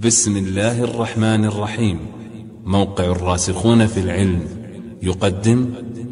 بسم الله الرحمن الرحيم. موقع الراسخون في العلم يقدم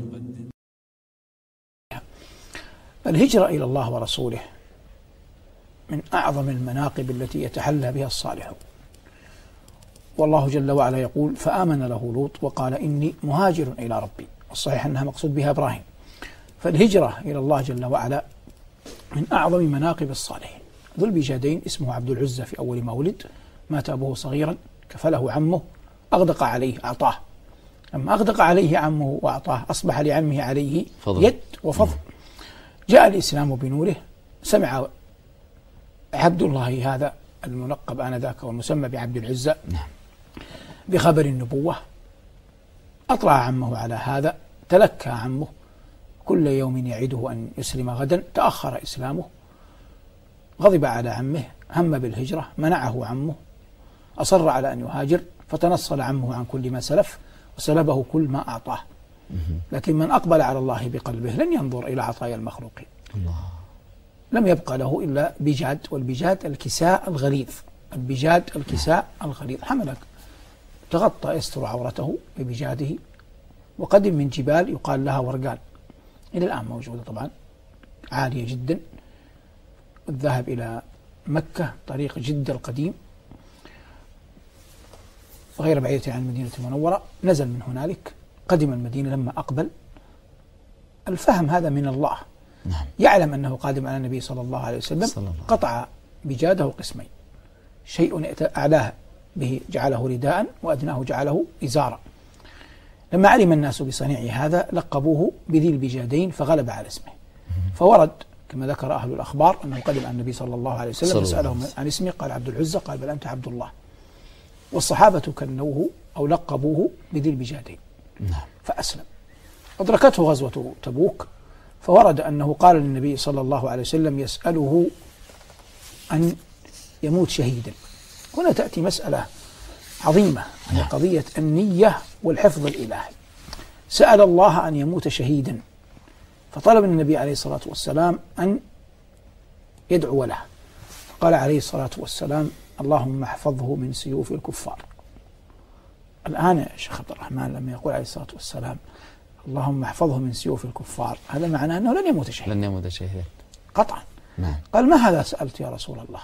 الهجرة إلى الله ورسوله من أعظم المناقب التي يتحلى بها الصالحون، والله جل وعلا يقول: فآمن له لوط وقال إني مهاجر إلى ربي. والصحيح أنها مقصود بها إبراهيم. فالهجرة إلى الله جل وعلا من أعظم مناقب الصالحين. ذو البجادين اسمه عبد العزى، في أول ما ولد مات أبوه صغيرا، كفله عمه، أغدق عليه أعطاه. لما أغدق عليه عمه وأعطاه أصبح لعمه عليه فضل. يد وفضل. جاء الإسلام بنوره، سمع عبد الله هذا الملقب آنذاك والمسمى بعبد العزى بخبر النبوة، أطلع عمه على هذا، تلكى عمه كل يوم يعده أن يسلم غدا، تأخر إسلامه، غضب على عمه، هم بالهجرة، منعه عمه، أصر على أن يهاجر، فتنصل عمه عن كل ما سلف وسلبه كل ما أعطاه. لكن من أقبل على الله بقلبه لن ينظر إلى عطايا المخلوقين. لم يبقى له إلا بجاد، والبجاد الكساء الغليظ، البجاد الكساء الغليظ. حملك تغطى يستر عورته ببجاده، وقدم من جبال يقال لها ورقان، إلى الآن موجودة طبعا، عالية جدا. الذهب إلى مكة طريق جدة القديم غير بعيدة عن المدينة المنورة، نزل من هنالك، قدم المدينة. لما أقبل الفهم هذا من الله، يعلم أنه قادم على النبي صلى الله عليه وسلم، قطع بجاده قسمين، شيء أعلاه به جعله رداء، وأدناه جعله إزارا. لما علم الناس بصنيع هذا لقبوه بذي البجادين، فغلب على اسمه. فورد كما ذكر أهل الأخبار أنه قدم على النبي صلى الله عليه وسلم، سألهم عن اسمه، قال عبد العزى، قال بل أنت عبد الله. والصحابة كنوه أو لقبوه بذي البجادين، فأسلم. أدركته غزوة تبوك، فورد أنه قال للنبي صلى الله عليه وسلم يسأله أن يموت شهيدا. هنا تأتي مسألة عظيمة، هي قضية النية والحفظ الإلهي. سأل الله أن يموت شهيدا، فطلب النبي عليه الصلاة والسلام أن يدعو له، فقال عليه الصلاة والسلام: اللهم احفظه من سيوف الكفار. الآن يا شيخ عبد الرحمن لما يقول عليه الصلاة والسلام اللهم احفظه من سيوف الكفار، هذا معناه أنه لن يموت شهيدا، لن يموت شهيدا قطعا. قال: ما هذا سألت يا رسول الله؟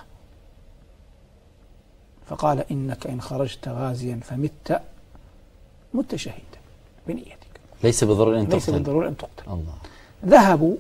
فقال: إنك إن خرجت غازيا فمت مت شهيدا بنيتك، ليس بالضرورة أن تقتل. ليس بالضرورة أن تقتل. الله. ذهب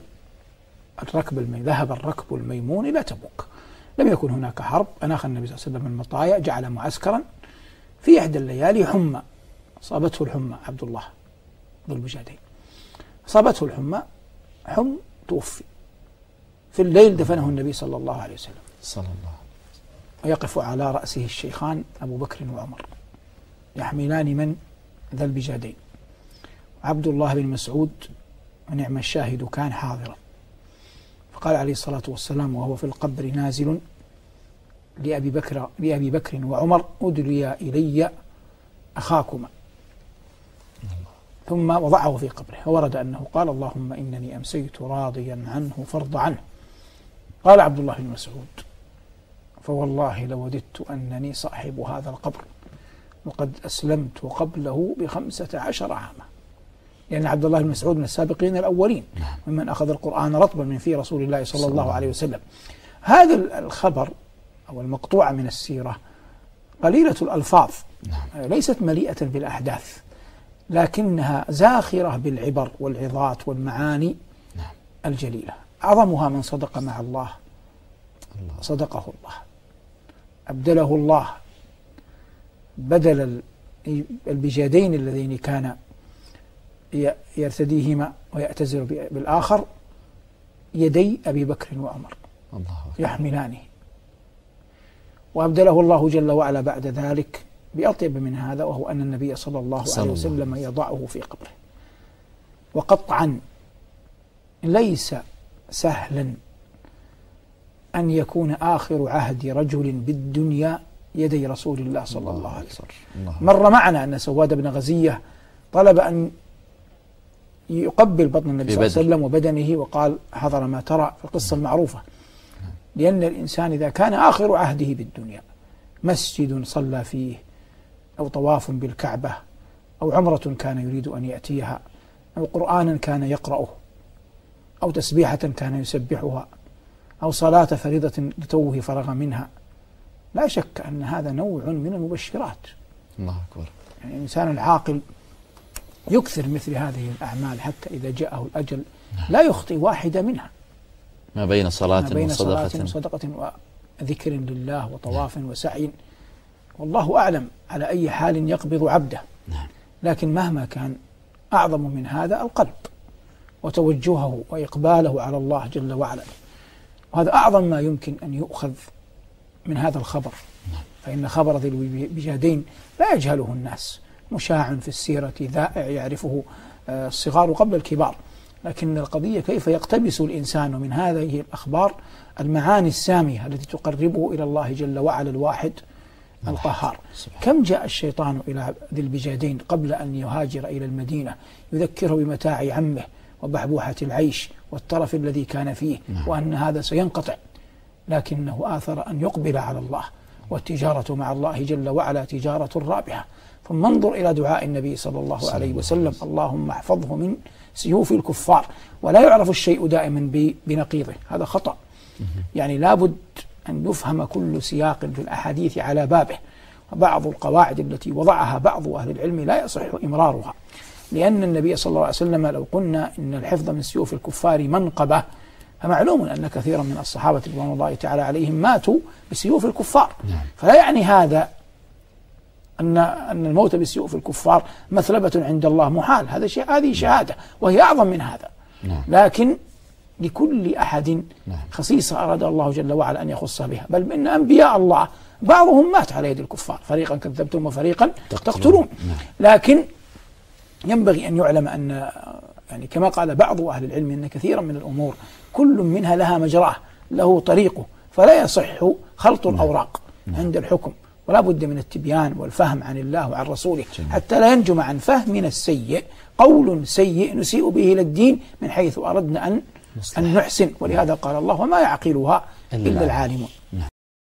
الركب الميمون إلى تبوك، لم يكن هناك حرب. أناخ النبي صلى الله عليه وسلم المطايا، جعل معسكرا. في إحدى الليالي حمى، أصابته الحمى، عبد الله ذو البجادين أصابته الحمى، توفي. في الليل دفنه النبي صلى الله عليه وسلم، صلى الله، ويقف على رأسه الشيخان أبو بكر وعمر يحملان من ذا البجادين. عبد الله بن مسعود ونعم الشاهد كان حاضرا، فقال عليه الصلاة والسلام وهو في القبر نازل لأبي بكر وعمر: أدلي إلي أخاكما. ثم وضعه في قبره، وورد أنه قال: اللهم إنني أمسيت راضيا عنه فارض عنه. قال عبد الله بن مسعود: فوالله لوددت أنني صاحب هذا القبر، وقد أسلمت قبله ب15 عاما. لأن عبد الله بن مسعود من السابقين الأولين ممن أخذ القرآن رطبا من في رسول الله صلى الله عليه وسلم. هذا الخبر أو المقطوعة من السيرة قليلة الألفاظ، ليست مليئة بالأحداث، لكنها زاخرة بالعبر والعظات والمعاني الجليلة. أعظمها من صدق مع الله صدقه الله، أبدله الله بدل البجادين اللذين كان يرتديهما ويأتزر بالآخر يدي أبي بكر وعمر يحملانه، وأبدله الله جل وعلا بعد ذلك بأطيب من هذا، وهو أن النبي صلى الله عليه وسلم يضعه في قبره. وقطعا ليس سهلا أن يكون آخر عهد رجل بالدنيا يدي رسول الله صلى الله عليه وسلم. مر معنا أن سواد بن غزية طلب أن يقبل بطن النبي صلى الله عليه وسلم وبدنه، وقال: حضر ما ترى، في القصة المعروفة. لأن الإنسان إذا كان آخر عهده بالدنيا مسجد صلى فيه، أو طواف بالكعبة، أو عمرة كان يريد أن يأتيها، أو قرآنا كان يقرأه، أو تسبيحة كان يسبحها، أو صلاة فريضة لتوه فرغ منها، لا شك أن هذا نوع من المبشرات. الله أكبر. يعني الإنسان العاقل يكثر مثل هذه الأعمال حتى إذا جاءه الأجل لا يخطي واحدة منها، ما بين صلاة وصدقة وذكر لله وطواف وسعي، والله أعلم على أي حال يقبض عبده. لكن مهما كان أعظم من هذا القلب وتوجهه وإقباله على الله جل وعلا، وهذا أعظم ما يمكن أن يؤخذ من هذا الخبر. فإن خبر ذي البجادين لا يجهله الناس، مشاع في السيرة ذائع يعرفه الصغار قبل الكبار، لكن القضية كيف يقتبس الإنسان من هذه الأخبار المعاني السامية التي تقربه إلى الله جل وعلا الواحد القهار. كم جاء الشيطان إلى ذي البجادين قبل أن يهاجر إلى المدينة يذكره بمتاع عمه وبحبوحة العيش والترف الذي كان فيه، وأن هذا سينقطع، لكنه آثر أن يقبل على الله، والتجارة مع الله جل وعلا تجارة رابحة. ثم انظر إلى دعاء النبي صلى الله عليه وسلم: اللهم احفظه من سيوف الكفار. ولا يعرف الشيء دائما بنقيضه، هذا خطأ. يعني لابد أن يفهم كل سياق في الأحاديث على بابه، وبعض القواعد التي وضعها بعض أهل العلم لا يصح إمرارها، لأن النبي صلى الله عليه وسلم لو قلنا إن الحفظ من سيوف الكفار منقبة، فمعلوم أن كثيرا من الصحابة رضوان الله تعالى عليهم ماتوا بسيوف الكفار. فلا يعني هذا أن الموت بسيوف الكفار مثلبة عند الله محال، هذه شهادة وهي أعظم من هذا. لكن لكل أحد خصيصة أراد الله جل وعلا أن يخص بها، بل إن أنبياء الله بعضهم مات على يد الكفار، فريقا كذبتم وفريقا تقتلون. لكن ينبغي أن يعلم أن يعني كما قال بعض أهل العلم أن كثيرا من الأمور كل منها لها مجراه له طريقه، فلا يصح خلط الأوراق عند الحكم، ولا بد من التبيان والفهم عن الله وعن رسوله حتى لا ينجم عن فهمنا السيء قول سيء نسيء به إلى الدين من حيث أردنا أن نحسن. ولهذا قال الله: وما يعقلها إلا العالمون.